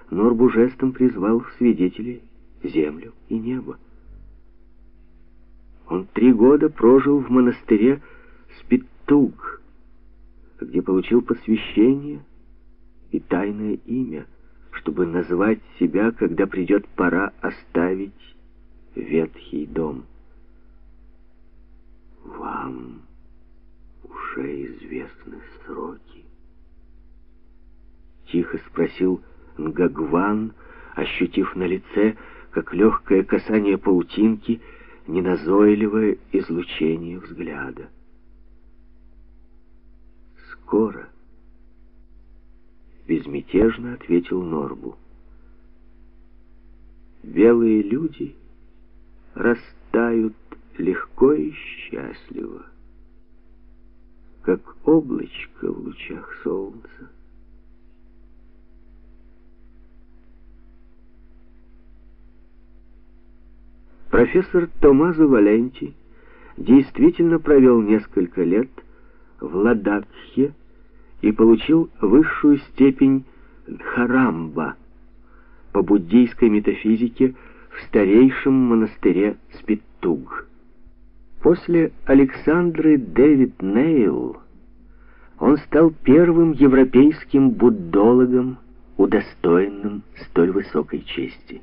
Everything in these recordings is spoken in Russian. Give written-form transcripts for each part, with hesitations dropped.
Норбу жестом призвал в свидетели землю и небо. Он 3 года прожил в монастыре Спиттуг, где получил посвящение и тайное имя, чтобы назвать себя, когда придет пора оставить ветхий дом. «Вам уже известны сроки?» — тихо спросил Нгагван, ощутив на лице, как легкое касание паутинки, неназойливое излучение взгляда. «Скоро», — безмятежно ответил Норбу. «Белые люди растают легко и счастливо, как облачко в лучах солнца». Профессор Томмазо Валенти действительно провел несколько лет в Ладакхе и получил высшую степень Дхарамба по буддийской метафизике в старейшем монастыре Спиттуг. После Александры Дэвид Нейл он стал первым европейским буддологом, удостоенным столь высокой чести.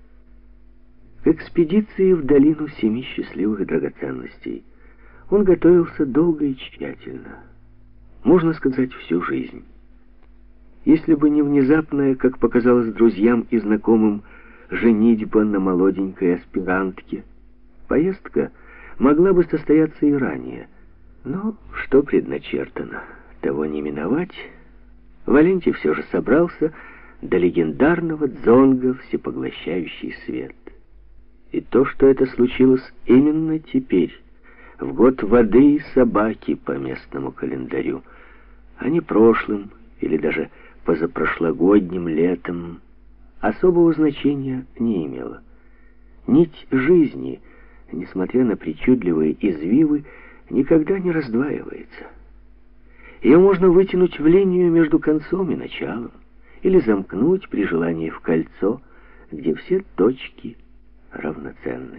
К экспедиции в долину 7 счастливых драгоценностей он готовился долго и тщательно, можно сказать, всю жизнь. Если бы не внезапная, как показалось друзьям и знакомым, женитьба на молоденькой аспирантке, поездка могла бы состояться и ранее. Но что предначертано, того не миновать. Валенти все же собрался до легендарного дзонга «Всепоглощающий свет». И то, что это случилось именно теперь, в год воды и собаки по местному календарю, а не прошлым или даже позапрошлогодним летом, особого значения не имело. Нить жизни, несмотря на причудливые извивы, никогда не раздваивается. Ее можно вытянуть в линию между концом и началом, или замкнуть при желании в кольцо, где все точки равноценны.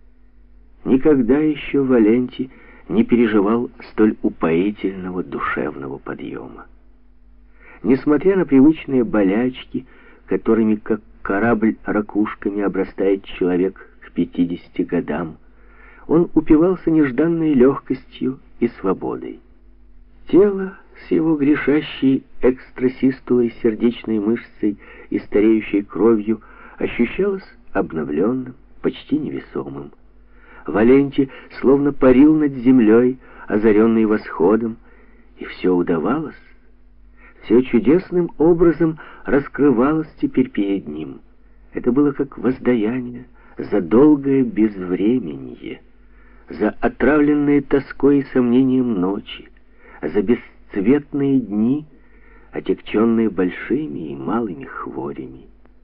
Никогда еще Валенти не переживал столь упоительного душевного подъема. Несмотря на привычные болячки, которыми, как корабль, ракушками обрастает человек к 50 годам, он упивался нежданной легкостью и свободой. Тело с его грешащей экстрасистулой, сердечной мышцей и стареющей кровью ощущалось обновленным, почти невесомым. Валенти словно парил над землей, озаренный восходом, и все удавалось. Все чудесным образом раскрывалось теперь перед ним. Это было как воздаяние за долгое безвременье, за отравленные тоской и сомнением ночи, за бесцветные дни, отягченные большими и малыми хворями.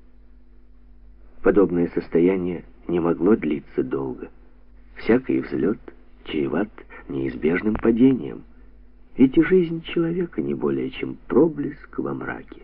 Подобное состояние не могло длиться долго. Всякий взлет чреват неизбежным падением, ведь и жизнь человека не более чем проблеск во мраке.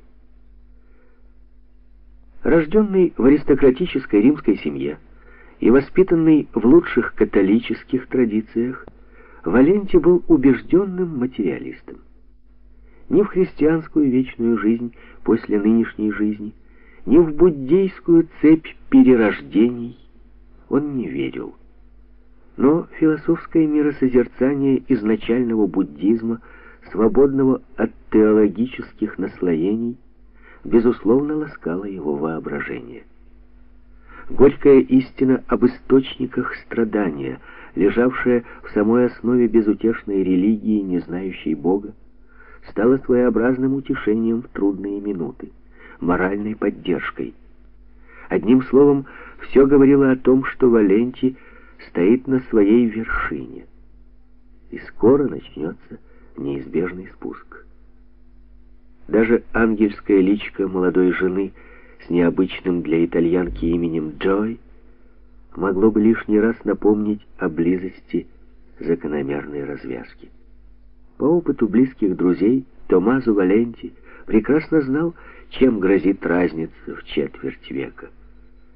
Рожденный в аристократической римской семье и воспитанный в лучших католических традициях, Валенти был убежденным материалистом. Ни в христианскую вечную жизнь после нынешней жизни, ни в буддийскую цепь перерождений он не верил. Но философское миросозерцание изначального буддизма, свободного от теологических наслоений, безусловно ласкало его воображение. Горькая истина об источниках страдания, лежавшая в самой основе безутешной религии, не знающей Бога, стала своеобразным утешением в трудные минуты, моральной поддержкой. Одним словом, все говорило о том, что Валенти стоит на своей вершине, и скоро начнется неизбежный спуск. Даже ангельское личико молодой жены с необычным для итальянки именем Джой могло бы лишний раз напомнить о близости закономерной развязки. По опыту близких друзей Томмазо Валенти прекрасно знал, чем грозит разница в четверть века.